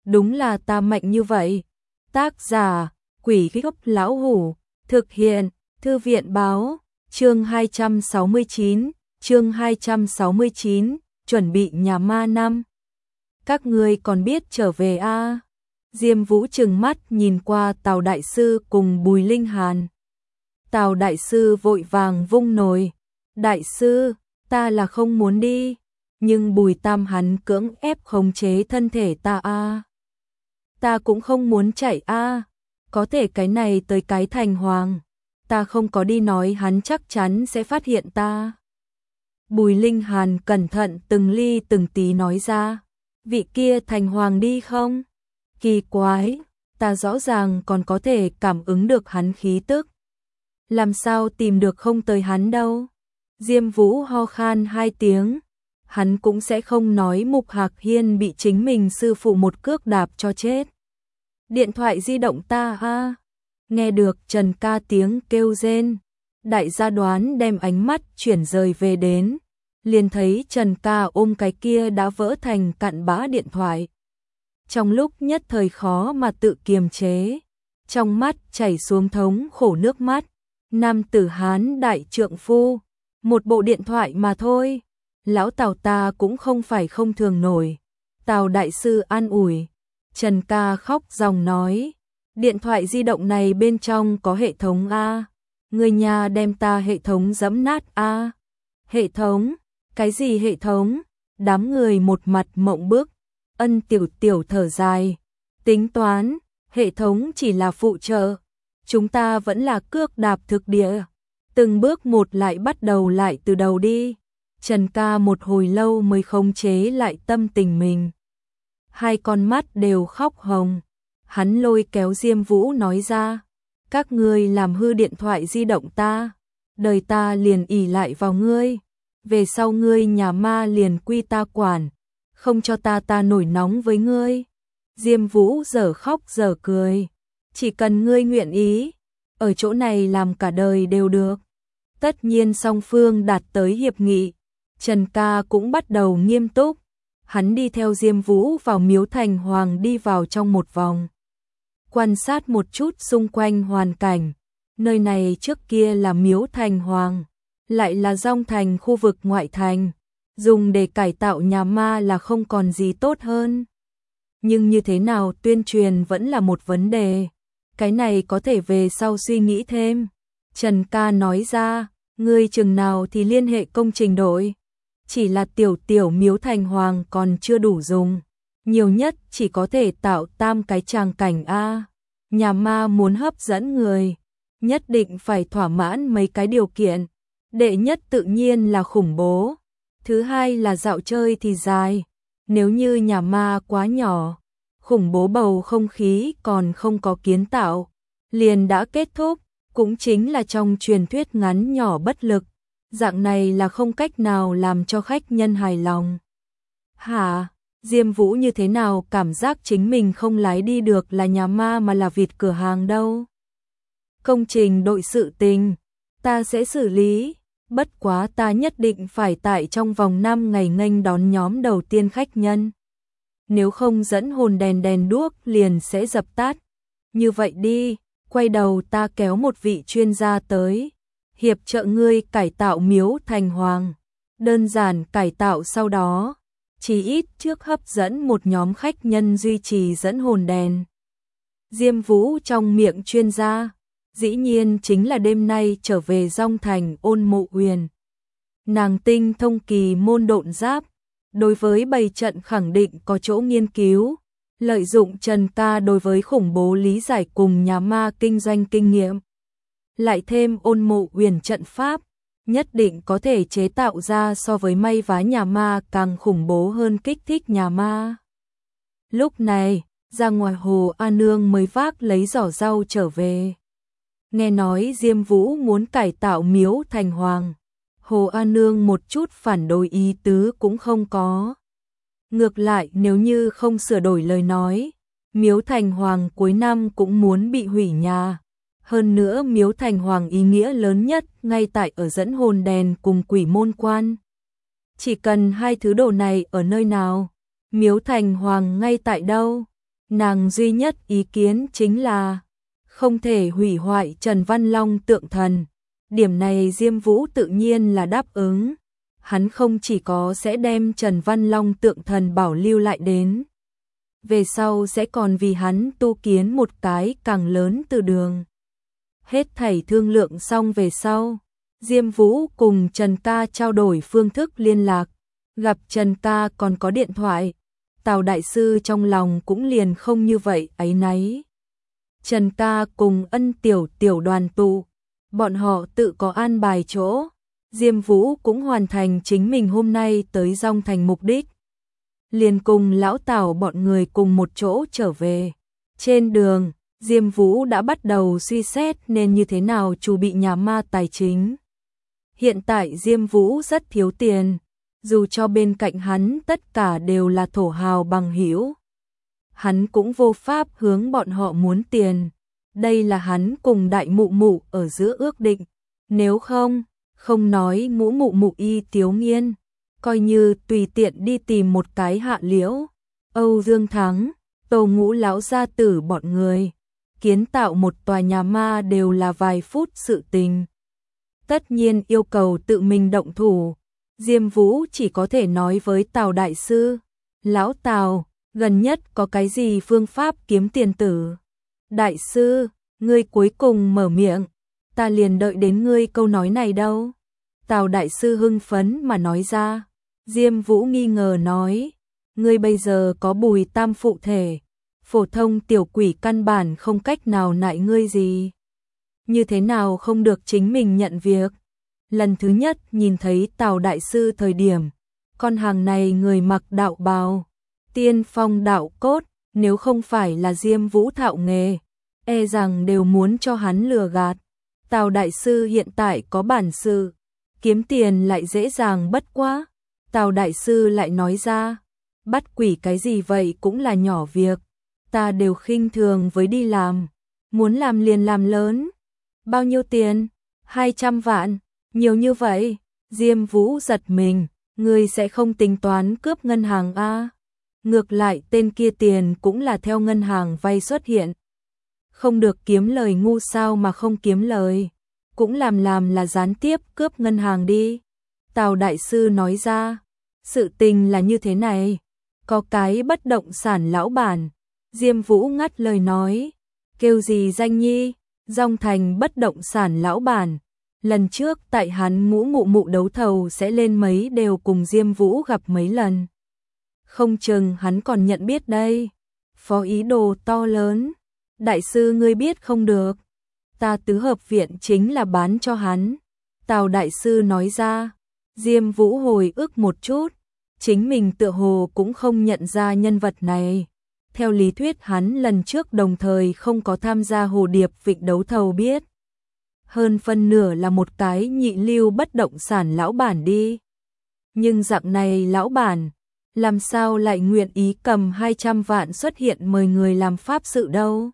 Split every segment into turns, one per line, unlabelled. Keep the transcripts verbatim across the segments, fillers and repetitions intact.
đúng là ta mạnh như vậy. Tác giả, Quỷ Gốc Lão Hủ, thực hiện, Thư viện Báo, chương hai trăm sáu mươi chín, chương hai trăm sáu mươi chín, chuẩn bị nhà ma năm. Các ngươi còn biết trở về a? À? Diêm Vũ trừng mắt nhìn qua Tào đại sư cùng Bùi Linh Hàn. Tào đại sư vội vàng vung nồi. Đại sư, ta là không muốn đi, nhưng Bùi Tam hắn cưỡng ép khống chế thân thể ta a. À. Ta cũng không muốn chạy a, à. Có thể cái này tới cái thành hoàng, ta không có đi nói hắn chắc chắn sẽ phát hiện ta. Bùi Linh Hàn cẩn thận từng ly từng tí nói ra, vị kia thành hoàng đi không? Kỳ quái, ta rõ ràng còn có thể cảm ứng được hắn khí tức. Làm sao tìm được không tới hắn đâu? Diêm Vũ ho khan hai tiếng, hắn cũng sẽ không nói Mục Hạc Hiên bị chính mình sư phụ một cước đạp cho chết. Điện thoại di động ta a. À. Nghe được Trần Ca tiếng kêu rên, đại gia đoán đem ánh mắt chuyển rời về đến, liền thấy Trần Ca ôm cái kia đã vỡ thành cặn bã điện thoại. Trong lúc nhất thời khó mà tự kiềm chế, trong mắt chảy xuống thống khổ nước mắt. Nam tử Hán đại trượng phu, một bộ điện thoại mà thôi, lão Tào ta cũng không phải không thường nổi. Tào đại sư an ủi. Trần Ca khóc ròng nói, điện thoại di động này bên trong có hệ thống a, người nhà đem ta hệ thống giẫm nát a. Hệ thống? Cái gì hệ thống? Đám người một mặt mộng bức. Ân Tiểu Tiểu thở dài, tính toán, hệ thống chỉ là phụ trợ, chúng ta vẫn là cước đạp thực địa, từng bước một lại bắt đầu lại từ đầu đi. Trần Ca một hồi lâu mới khống chế lại tâm tình mình, hai con mắt đều khóc hồng. Hắn lôi kéo Diêm Vũ nói ra, các ngươi làm hư điện thoại di động ta, đời ta liền ỷ lại vào ngươi, về sau ngươi nhà ma liền quy ta quản, không cho ta ta nổi nóng với ngươi. Diêm Vũ giờ khóc giờ cười, chỉ cần ngươi nguyện ý, ở chỗ này làm cả đời đều được. Tất nhiên song phương đạt tới hiệp nghị, Trần Ca cũng bắt đầu nghiêm túc. Hắn đi theo Diêm Vũ vào miếu thành hoàng đi vào trong một vòng, quan sát một chút xung quanh hoàn cảnh. Nơi này trước kia là miếu thành hoàng, lại là Dong Thành khu vực ngoại thành, dùng để cải tạo nhà ma là không còn gì tốt hơn. Nhưng như thế nào tuyên truyền vẫn là một vấn đề, cái này có thể về sau suy nghĩ thêm. Trần Ca nói ra, ngươi chừng nào thì liên hệ công trình đội. Chỉ là tiểu tiểu miếu thành hoàng còn chưa đủ dùng, nhiều nhất chỉ có thể tạo tam cái tràng cảnh a. Nhà ma muốn hấp dẫn người, nhất định phải thỏa mãn mấy cái điều kiện. Đệ nhất tự nhiên là khủng bố, thứ hai là dạo chơi thì dài. Nếu như nhà ma quá nhỏ, khủng bố bầu không khí còn không có kiến tạo, liền đã kết thúc, cũng chính là trong truyền thuyết ngắn nhỏ bất lực. Dạng này là không cách nào làm cho khách nhân hài lòng. Hả? Diêm Vũ như thế nào cảm giác chính mình không lái đi được là nhà ma mà là vịt cửa hàng đâu. Công trình đội sự tình, ta sẽ xử lý, bất quá ta nhất định phải tại trong vòng năm ngày nghênh đón nhóm đầu tiên khách nhân. Nếu không dẫn hồn đèn đèn đuốc liền sẽ dập tắt. Như vậy đi, quay đầu ta kéo một vị chuyên gia tới, hiệp trợ ngươi cải tạo miếu thành hoàng, đơn giản cải tạo sau đó, chỉ ít trước hấp dẫn một nhóm khách nhân duy trì dẫn hồn đèn. Diêm Vũ trong miệng chuyên gia, dĩ nhiên chính là đêm nay trở về Dong Thành Ôn Mộ Uyển. Nàng tinh thông kỳ môn độn giáp, đối với bày trận khẳng định có chỗ nghiên cứu, lợi dụng Trần Ca đối với khủng bố lý giải cùng nhà ma kinh doanh kinh nghiệm. Lại thêm Ôn Mộ Uyển trận pháp, nhất định có thể chế tạo ra so với may vá nhà ma càng khủng bố hơn kích thích nhà ma. Lúc này, ra ngoài Hồ A Nương mới vác lấy giỏ rau trở về. Nghe nói Diêm Vũ muốn cải tạo miếu thành hoàng, Hồ A Nương một chút phản đối ý tứ cũng không có. Ngược lại nếu như không sửa đổi lời nói, miếu thành hoàng cuối năm cũng muốn bị hủy nhà. Hơn nữa miếu thành hoàng ý nghĩa lớn nhất ngay tại ở dẫn hồn đèn cùng quỷ môn quan. Chỉ cần hai thứ đồ này ở nơi nào, miếu thành hoàng ngay tại đâu, Nàng duy nhất ý kiến chính là không thể hủy hoại Trần Văn Long tượng thần. Điểm này Diêm Vũ tự nhiên là đáp ứng. Hắn không chỉ có sẽ đem Trần Văn Long tượng thần bảo lưu lại đến, về sau sẽ còn vì hắn tu kiến một cái càng lớn từ đường. Hết thảy thương lượng xong về sau, Diêm Vũ cùng Trần Ca trao đổi phương thức liên lạc, gặp Trần Ca còn có điện thoại, Tào đại sư trong lòng cũng liền không như vậy áy náy. Trần Ca cùng Ân Tiểu Tiểu đoàn tụ, bọn họ tự có an bài chỗ, Diêm Vũ cũng hoàn thành chính mình hôm nay tới Dong Thành mục đích. Liền cùng lão Tào bọn người cùng một chỗ trở về. Trên đường, Diêm Vũ đã bắt đầu suy xét nên như thế nào chuẩn bị nhà ma tài chính. Hiện tại Diêm Vũ rất thiếu tiền, dù cho bên cạnh hắn tất cả đều là thổ hào bằng hữu, hắn cũng vô pháp hướng bọn họ muốn tiền. Đây là hắn cùng đại mụ mụ ở giữa ước định, nếu không, không nói ngũ mụ mụ y Tiếu Nghiên, coi như tùy tiện đi tìm một cái Hạ Liễu, Âu Dương Thắng, Tô Ngũ lão gia tử bọn người, kiến tạo một tòa nhà ma đều là vài phút sự tình. Tất nhiên yêu cầu tự mình động thủ, Diêm Vũ chỉ có thể nói với Tào đại sư, lão Tào, gần nhất có cái gì phương pháp kiếm tiền tử? Đại sư, ngươi cuối cùng mở miệng, ta liền đợi đến ngươi câu nói này đâu. Tào đại sư hưng phấn mà nói ra. Diêm Vũ nghi ngờ nói, ngươi bây giờ có Bùi Tam phụ thể, phổ thông tiểu quỷ căn bản không cách nào nại ngươi gì. Như thế nào không được chính mình nhận việc? Lần thứ nhất nhìn thấy Tào đại sư thời điểm, con hàng này người mặc đạo bào, tiên phong đạo cốt, nếu không phải là Diêm Vũ thạo nghề, e rằng đều muốn cho hắn lừa gạt. Tào đại sư hiện tại có bản sự, kiếm tiền lại dễ dàng bất quá. Tào đại sư lại nói ra, bắt quỷ cái gì vậy cũng là nhỏ việc, ta đều khinh thường với đi làm, muốn làm liền làm lớn. Bao nhiêu tiền? hai trăm vạn, nhiều như vậy. Diêm Vũ giật mình, ngươi sẽ không tính toán cướp ngân hàng a? Ngược lại tên kia tiền cũng là theo ngân hàng vay xuất hiện. Không được kiếm lời ngu sao mà không kiếm lời, cũng làm làm là gián tiếp cướp ngân hàng đi. Tào đại sư nói ra, sự tình là như thế này, có cái bất động sản lão bản. Diêm Vũ ngắt lời nói, kêu gì danh nhi? Dong Thành bất động sản lão bản. Lần trước tại hắn ngũ mụ mụ đấu thầu sẽ lên mấy đều cùng Diêm Vũ gặp mấy lần. Không chừng hắn còn nhận biết đây. Phó ý đồ to lớn. Đại sư ngươi biết không được. Ta tứ hợp viện chính là bán cho hắn. Tào đại sư nói ra. Diêm Vũ hồi ức một chút, chính mình tựa hồ cũng không nhận ra nhân vật này. Theo lý thuyết hắn lần trước đồng thời không có tham gia Hồ Điệp Vịnh đấu thầu biết. Hơn phân nửa là một cái nhị lưu bất động sản lão bản đi. Nhưng dạng này lão bản, làm sao lại nguyện ý cầm hai trăm vạn xuất hiện mời người làm pháp sự đâu.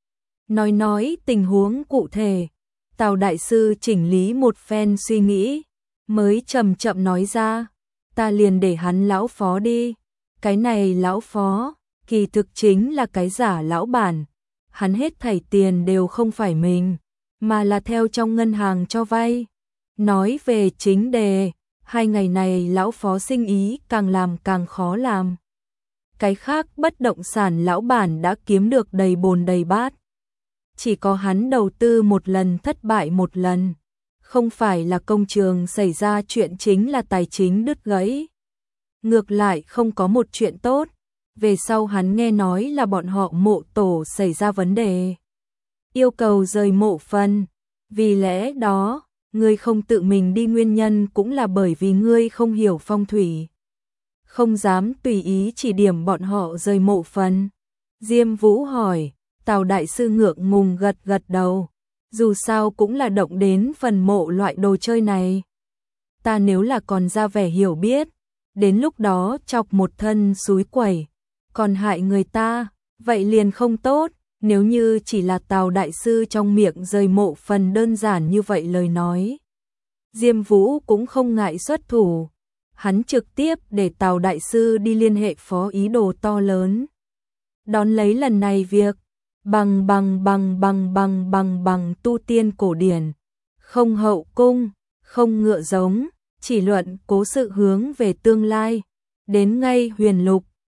Nói nói tình huống cụ thể, Tào đại sư chỉnh lý một phen suy nghĩ, mới chậm chậm nói ra, ta liền để hắn lão phó đi. Cái này lão phó, kỳ thực chính là cái giả lão bản, hắn hết thảy tiền đều không phải mình, mà là theo trong ngân hàng cho vay. Nói về chính đề, hai ngày này lão phó sinh ý càng làm càng khó làm. Cái khác bất động sản lão bản đã kiếm được đầy bồn đầy bát. Chỉ có hắn đầu tư một lần thất bại một lần. Không phải là công trường xảy ra chuyện chính là tài chính đứt gãy. Ngược lại không có một chuyện tốt. Về sau hắn nghe nói là bọn họ mộ tổ xảy ra vấn đề, yêu cầu rời mộ phần. Vì lẽ đó, ngươi không tự mình đi nguyên nhân cũng là bởi vì ngươi không hiểu phong thủy. Không dám tùy ý chỉ điểm bọn họ rời mộ phần. Diêm Vũ hỏi, Tào đại sư ngượng ngùng gật gật đầu. Dù sao cũng là động đến phần mộ loại đồ chơi này. Ta nếu là còn ra vẻ hiểu biết, đến lúc đó chọc một thân xúi quẩy, còn hại người ta, vậy liền không tốt. Nếu như chỉ là Tào đại sư trong miệng rời mộ phần đơn giản như vậy lời nói, Diêm Vũ cũng không ngại xuất thủ. Hắn trực tiếp để Tào đại sư đi liên hệ phó ý đồ to lớn. đón lấy lần này việc bằng bằng bằng bằng bằng bằng bằng tu tiên cổ điển, không hậu cung, không ngựa giống, chỉ luận cố sự hướng về tương lai, đến ngay huyền lục,